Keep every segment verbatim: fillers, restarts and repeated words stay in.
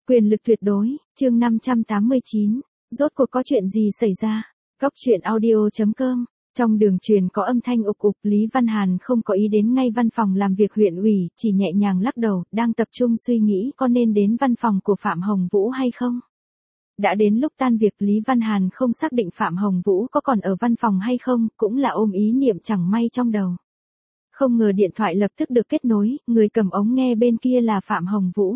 Quyền lực tuyệt đối, chương năm trăm tám mươi chín, rốt cuộc có chuyện gì xảy ra? Góc truyện audio.com, trong đường truyền có âm thanh ục ục, Lý Văn Hàn không có ý đến ngay văn phòng làm việc huyện ủy, chỉ nhẹ nhàng lắc đầu, đang tập trung suy nghĩ có nên đến văn phòng của Phạm Hồng Vũ hay không. Đã đến lúc tan việc, Lý Văn Hàn không xác định Phạm Hồng Vũ có còn ở văn phòng hay không, cũng là ôm ý niệm chẳng may trong đầu. Không ngờ điện thoại lập tức được kết nối, người cầm ống nghe bên kia là Phạm Hồng Vũ.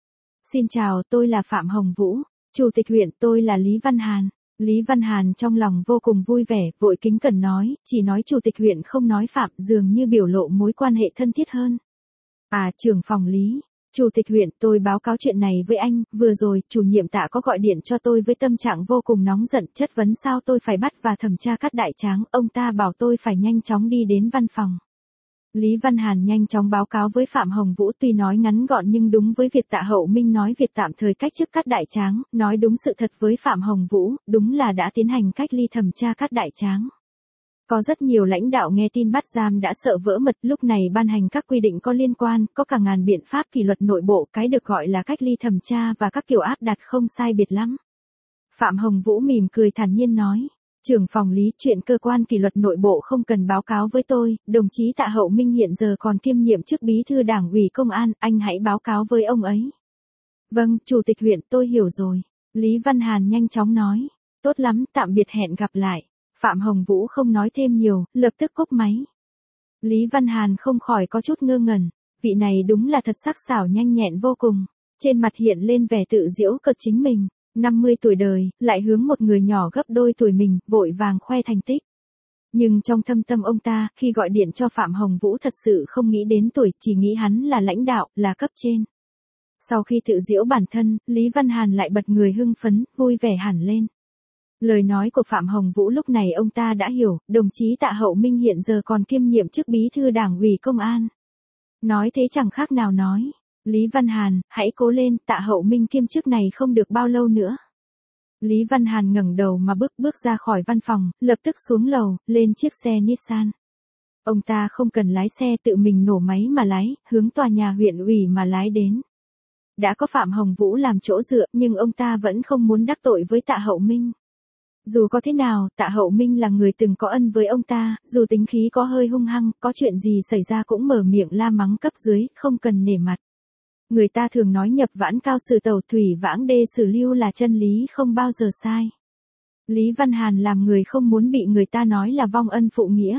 Xin chào, tôi là Phạm Hồng Vũ, Chủ tịch huyện, tôi là Lý Văn Hàn. Lý Văn Hàn trong lòng vô cùng vui vẻ, vội kính cẩn nói, chỉ nói Chủ tịch huyện không nói Phạm, dường như biểu lộ mối quan hệ thân thiết hơn. À, trưởng phòng Lý, Chủ tịch huyện, tôi báo cáo chuyện này với anh, vừa rồi, chủ nhiệm Tạ có gọi điện cho tôi với tâm trạng vô cùng nóng giận, chất vấn sao tôi phải bắt và thẩm tra Cát Đại Tráng, ông ta bảo tôi phải nhanh chóng đi đến văn phòng. Lý Văn Hàn nhanh chóng báo cáo với Phạm Hồng Vũ, tuy nói ngắn gọn nhưng đúng với việc Tạ Hậu Minh nói việc tạm thời cách chức Cát Đại Tráng, nói đúng sự thật với Phạm Hồng Vũ, đúng là đã tiến hành cách ly thẩm tra Cát Đại Tráng. Có rất nhiều lãnh đạo nghe tin bắt giam đã sợ vỡ mật, lúc này ban hành các quy định có liên quan, có cả ngàn biện pháp kỷ luật nội bộ, cái được gọi là cách ly thẩm tra và các kiểu áp đặt không sai biệt lắm. Phạm Hồng Vũ mỉm cười thản nhiên nói. Trưởng phòng Lý, chuyện cơ quan kỷ luật nội bộ không cần báo cáo với tôi, đồng chí Tạ Hậu Minh hiện giờ còn kiêm nhiệm chức bí thư đảng ủy công an, anh hãy báo cáo với ông ấy. Vâng, Chủ tịch huyện, tôi hiểu rồi. Lý Văn Hàn nhanh chóng nói. Tốt lắm, tạm biệt, hẹn gặp lại. Phạm Hồng Vũ không nói thêm nhiều, lập tức cúp máy. Lý Văn Hàn không khỏi có chút ngơ ngẩn, vị này đúng là thật sắc sảo nhanh nhẹn vô cùng, trên mặt hiện lên vẻ tự giễu cợt chính mình. năm mươi tuổi đời, lại hướng một người nhỏ gấp đôi tuổi mình, vội vàng khoe thành tích. Nhưng trong thâm tâm ông ta, khi gọi điện cho Phạm Hồng Vũ thật sự không nghĩ đến tuổi, chỉ nghĩ hắn là lãnh đạo, là cấp trên. Sau khi tự giễu bản thân, Lý Văn Hàn lại bật người hưng phấn, vui vẻ hẳn lên. Lời nói của Phạm Hồng Vũ lúc này ông ta đã hiểu, đồng chí Tạ Hậu Minh hiện giờ còn kiêm nhiệm chức bí thư đảng ủy công an. Nói thế chẳng khác nào nói. Lý Văn Hàn, hãy cố lên, Tạ Hậu Minh kiêm chức này không được bao lâu nữa. Lý Văn Hàn ngẩng đầu mà bước bước ra khỏi văn phòng, lập tức xuống lầu, lên chiếc xe Nissan. Ông ta không cần lái xe, tự mình nổ máy mà lái, hướng tòa nhà huyện ủy mà lái đến. Đã có Phạm Hồng Vũ làm chỗ dựa, nhưng ông ta vẫn không muốn đắc tội với Tạ Hậu Minh. Dù có thế nào, Tạ Hậu Minh là người từng có ân với ông ta, dù tính khí có hơi hung hăng, có chuyện gì xảy ra cũng mở miệng la mắng cấp dưới, không cần nể mặt. Người ta thường nói nhập vãn cao sử tẩu, thủy vãng đê sử lưu là chân lý không bao giờ sai. Lý Văn Hàn làm người không muốn bị người ta nói là vong ân phụ nghĩa.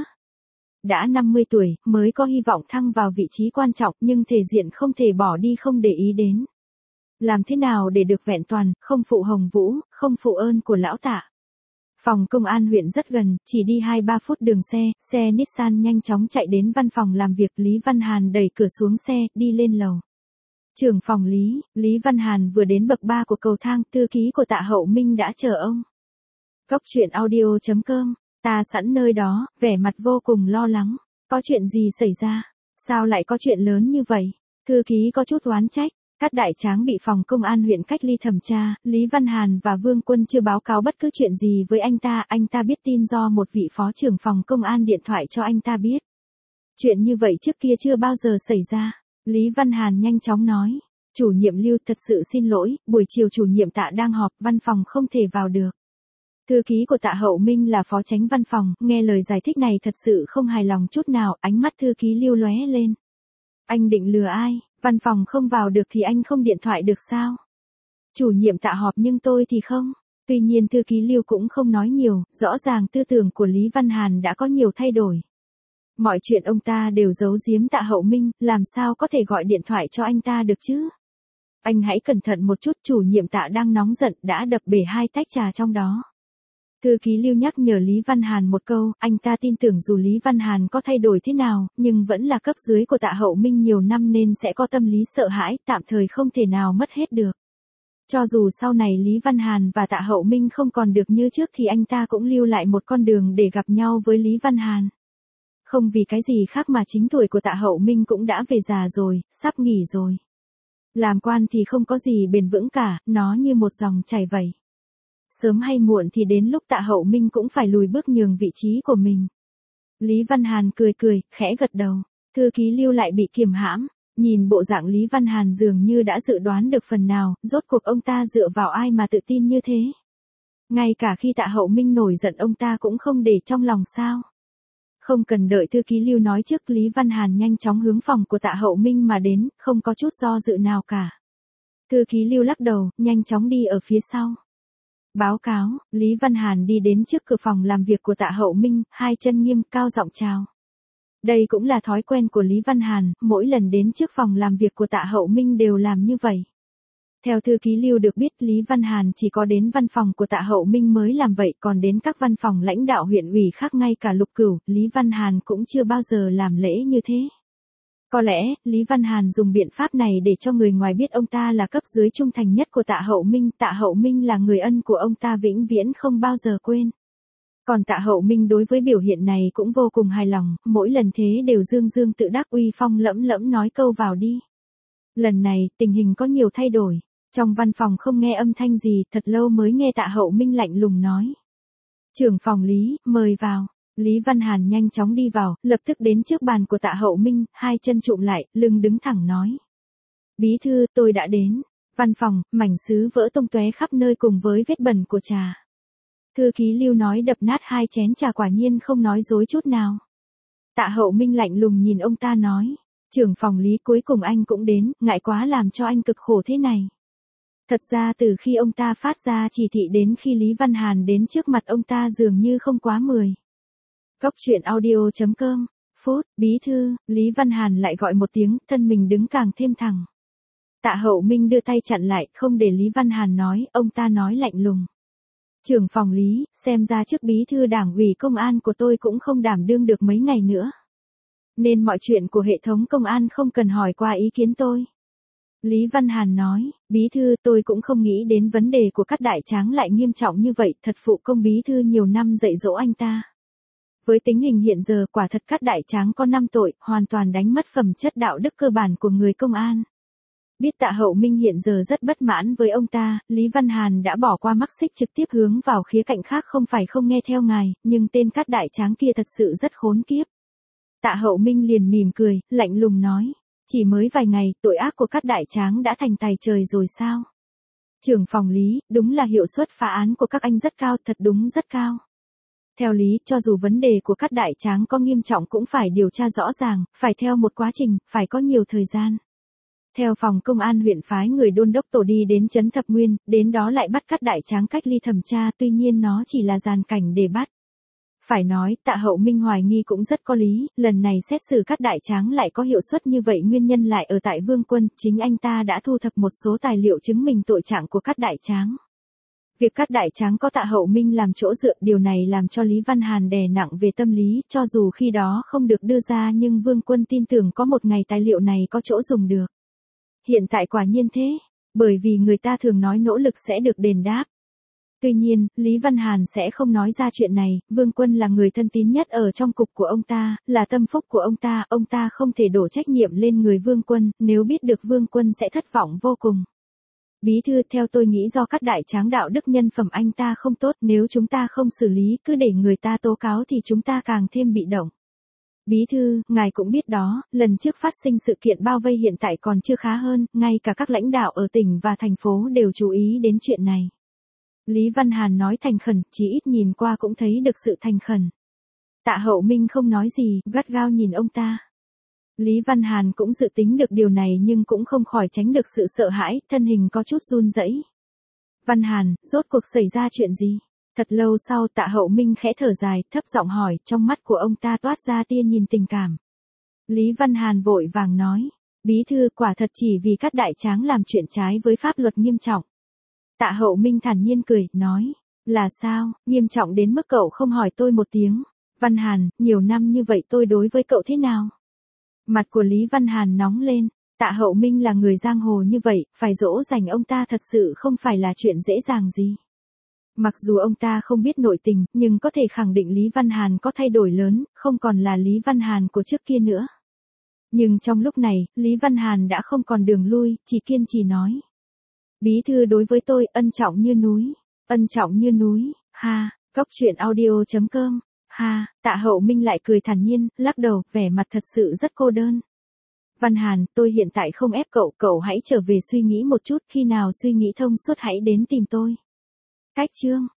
Đã năm mươi tuổi, mới có hy vọng thăng vào vị trí quan trọng, nhưng thể diện không thể bỏ đi không để ý đến. Làm thế nào để được vẹn toàn, không phụ Hồng Vũ, không phụ ơn của lão Tạ. Phòng công an huyện rất gần, chỉ đi hai ba phút đường xe, xe Nissan nhanh chóng chạy đến văn phòng làm việc. Lý Văn Hàn đẩy cửa xuống xe, đi lên lầu. Trưởng phòng Lý, Lý Văn Hàn vừa đến bậc ba của cầu thang, thư ký của Tạ Hậu Minh đã chờ ông. Góc truyện audio.com, ta sẵn nơi đó, vẻ mặt vô cùng lo lắng. Có chuyện gì xảy ra? Sao lại có chuyện lớn như vậy? Thư ký có chút oán trách. Cát Đại Tráng bị phòng công an huyện cách ly thẩm tra, Lý Văn Hàn và Vương Quân chưa báo cáo bất cứ chuyện gì với anh ta, anh ta biết tin do một vị phó trưởng phòng công an điện thoại cho anh ta biết. Chuyện như vậy trước kia chưa bao giờ xảy ra. Lý Văn Hàn nhanh chóng nói, chủ nhiệm Lưu thật sự xin lỗi, buổi chiều chủ nhiệm Tạ đang họp, văn phòng không thể vào được. Thư ký của Tạ Hậu Minh là phó chánh văn phòng, nghe lời giải thích này thật sự không hài lòng chút nào, ánh mắt thư ký Lưu lóe lên. Anh định lừa ai, văn phòng không vào được thì anh không điện thoại được sao? Chủ nhiệm Tạ họp nhưng tôi thì không. Tuy nhiên thư ký Lưu cũng không nói nhiều, rõ ràng tư tưởng của Lý Văn Hàn đã có nhiều thay đổi. Mọi chuyện ông ta đều giấu giếm Tạ Hậu Minh, làm sao có thể gọi điện thoại cho anh ta được chứ? Anh hãy cẩn thận một chút, chủ nhiệm Tạ đang nóng giận, đã đập bể hai tách trà trong đó. Thư ký Lưu nhắc nhở Lý Văn Hàn một câu, anh ta tin tưởng dù Lý Văn Hàn có thay đổi thế nào, nhưng vẫn là cấp dưới của Tạ Hậu Minh nhiều năm nên sẽ có tâm lý sợ hãi, tạm thời không thể nào mất hết được. Cho dù sau này Lý Văn Hàn và Tạ Hậu Minh không còn được như trước thì anh ta cũng lưu lại một con đường để gặp nhau với Lý Văn Hàn. Không vì cái gì khác mà chính tuổi của Tạ Hậu Minh cũng đã về già rồi, sắp nghỉ rồi. Làm quan thì không có gì bền vững cả, nó như một dòng chảy vậy. Sớm hay muộn thì đến lúc Tạ Hậu Minh cũng phải lùi bước nhường vị trí của mình. Lý Văn Hàn cười cười, khẽ gật đầu. Thư ký Lưu lại bị kiềm hãm. Nhìn bộ dạng Lý Văn Hàn dường như đã dự đoán được phần nào, rốt cuộc ông ta dựa vào ai mà tự tin như thế. Ngay cả khi Tạ Hậu Minh nổi giận ông ta cũng không để trong lòng sao. Không cần đợi thư ký Lưu nói trước, Lý Văn Hàn nhanh chóng hướng phòng của Tạ Hậu Minh mà đến, không có chút do dự nào cả. Thư ký Lưu lắc đầu, nhanh chóng đi ở phía sau. Báo cáo, Lý Văn Hàn đi đến trước cửa phòng làm việc của Tạ Hậu Minh, hai chân nghiêm cao giọng chào. Đây cũng là thói quen của Lý Văn Hàn, mỗi lần đến trước phòng làm việc của Tạ Hậu Minh đều làm như vậy. Theo thư ký Lưu được biết, Lý Văn Hàn chỉ có đến văn phòng của Tạ Hậu Minh mới làm vậy, còn đến các văn phòng lãnh đạo huyện ủy khác ngay cả Lục Cửu, Lý Văn Hàn cũng chưa bao giờ làm lễ như thế. Có lẽ, Lý Văn Hàn dùng biện pháp này để cho người ngoài biết ông ta là cấp dưới trung thành nhất của Tạ Hậu Minh, Tạ Hậu Minh là người ân của ông ta vĩnh viễn không bao giờ quên. Còn Tạ Hậu Minh đối với biểu hiện này cũng vô cùng hài lòng, mỗi lần thế đều dương dương tự đắc uy phong lẫm lẫm nói câu vào đi. Lần này, tình hình có nhiều thay đổi. Trong văn phòng không nghe âm thanh gì, thật lâu mới nghe Tạ Hậu Minh lạnh lùng nói. Trưởng phòng Lý, mời vào. Lý Văn Hàn nhanh chóng đi vào, lập tức đến trước bàn của Tạ Hậu Minh, hai chân trụm lại, lưng đứng thẳng nói. Bí thư, tôi đã đến. Văn phòng, mảnh sứ vỡ tung tóe khắp nơi cùng với vết bẩn của trà. Thư ký Lưu nói đập nát hai chén trà, quả nhiên không nói dối chút nào. Tạ Hậu Minh lạnh lùng nhìn ông ta nói. Trưởng phòng Lý, cuối cùng anh cũng đến, ngại quá làm cho anh cực khổ thế này. Thật ra từ khi ông ta phát ra chỉ thị đến khi Lý Văn Hàn đến trước mặt ông ta dường như không quá mười. Góc truyện audio chấm com, phút, bí thư, Lý Văn Hàn lại gọi một tiếng, thân mình đứng càng thêm thẳng. Tạ Hậu Minh đưa tay chặn lại, không để Lý Văn Hàn nói, ông ta nói lạnh lùng. Trưởng phòng Lý, xem ra chức bí thư đảng ủy công an của tôi cũng không đảm đương được mấy ngày nữa. Nên mọi chuyện của hệ thống công an không cần hỏi qua ý kiến tôi. Lý Văn Hàn nói, bí thư, tôi cũng không nghĩ đến vấn đề của Cát Đại Tráng lại nghiêm trọng như vậy, thật phụ công bí thư nhiều năm dạy dỗ anh ta. Với tình hình hiện giờ, quả thật Cát Đại Tráng có năm tội, hoàn toàn đánh mất phẩm chất đạo đức cơ bản của người công an. Biết Tạ Hậu Minh hiện giờ rất bất mãn với ông ta, Lý Văn Hàn đã bỏ qua mắc xích trực tiếp hướng vào khía cạnh khác, không phải không nghe theo ngài, nhưng tên Cát Đại Tráng kia thật sự rất khốn kiếp. Tạ Hậu Minh liền mỉm cười, lạnh lùng nói. Chỉ mới vài ngày, tội ác của Cát Đại Tráng đã thành tài trời rồi sao? Trưởng phòng Lý, đúng là hiệu suất phá án của các anh rất cao, thật đúng rất cao. Theo lý, cho dù vấn đề của Cát Đại Tráng có nghiêm trọng cũng phải điều tra rõ ràng, phải theo một quá trình, phải có nhiều thời gian. Theo phòng công an huyện phái người đôn đốc tổ đi đến trấn Thập Nguyên, đến đó lại bắt Cát Đại Tráng cách ly thẩm tra, tuy nhiên nó chỉ là dàn cảnh để bắt. Phải nói, Tạ Hậu Minh hoài nghi cũng rất có lý, lần này xét xử Cát Đại Tráng lại có hiệu suất như vậy, nguyên nhân lại ở tại Vương Quân, chính anh ta đã thu thập một số tài liệu chứng minh tội trạng của Cát Đại Tráng. Việc Cát Đại Tráng có Tạ Hậu Minh làm chỗ dựa, điều này làm cho Lý Văn Hàn đè nặng về tâm lý, cho dù khi đó không được đưa ra nhưng Vương Quân tin tưởng có một ngày tài liệu này có chỗ dùng được. Hiện tại quả nhiên thế, bởi vì người ta thường nói nỗ lực sẽ được đền đáp. Tuy nhiên, Lý Văn Hàn sẽ không nói ra chuyện này, Vương Quân là người thân tín nhất ở trong cục của ông ta, là tâm phúc của ông ta, ông ta không thể đổ trách nhiệm lên người Vương Quân, nếu biết được Vương Quân sẽ thất vọng vô cùng. Bí thư, theo tôi nghĩ do Cát Đại Tráng đạo đức nhân phẩm anh ta không tốt, nếu chúng ta không xử lý, cứ để người ta tố cáo thì chúng ta càng thêm bị động. Bí thư, ngài cũng biết đó, lần trước phát sinh sự kiện bao vây hiện tại còn chưa khá hơn, ngay cả các lãnh đạo ở tỉnh và thành phố đều chú ý đến chuyện này. Lý Văn Hàn nói thành khẩn, chỉ ít nhìn qua cũng thấy được sự thành khẩn. Tạ Hậu Minh không nói gì, gắt gao nhìn ông ta. Lý Văn Hàn cũng dự tính được điều này nhưng cũng không khỏi tránh được sự sợ hãi, thân hình có chút run rẩy. Văn Hàn, rốt cuộc xảy ra chuyện gì? Thật lâu sau Tạ Hậu Minh khẽ thở dài, thấp giọng hỏi, trong mắt của ông ta toát ra tia nhìn tình cảm. Lý Văn Hàn vội vàng nói, bí thư, quả thật chỉ vì Cát Đại Tráng làm chuyện trái với pháp luật nghiêm trọng. Tạ Hậu Minh thản nhiên cười, nói, là sao, nghiêm trọng đến mức cậu không hỏi tôi một tiếng. Văn Hàn, nhiều năm như vậy tôi đối với cậu thế nào? Mặt của Lý Văn Hàn nóng lên, Tạ Hậu Minh là người giang hồ như vậy, phải dỗ dành ông ta thật sự không phải là chuyện dễ dàng gì. Mặc dù ông ta không biết nội tình, nhưng có thể khẳng định Lý Văn Hàn có thay đổi lớn, không còn là Lý Văn Hàn của trước kia nữa. Nhưng trong lúc này, Lý Văn Hàn đã không còn đường lui, chỉ kiên trì nói. Bí thư đối với tôi, ân trọng như núi, ân trọng như núi, ha, góc truyện audio chấm com, ha, Tạ Hậu Minh lại cười thản nhiên, lắc đầu, vẻ mặt thật sự rất cô đơn. Văn Hàn, tôi hiện tại không ép cậu, cậu hãy trở về suy nghĩ một chút, khi nào suy nghĩ thông suốt hãy đến tìm tôi. Cách chương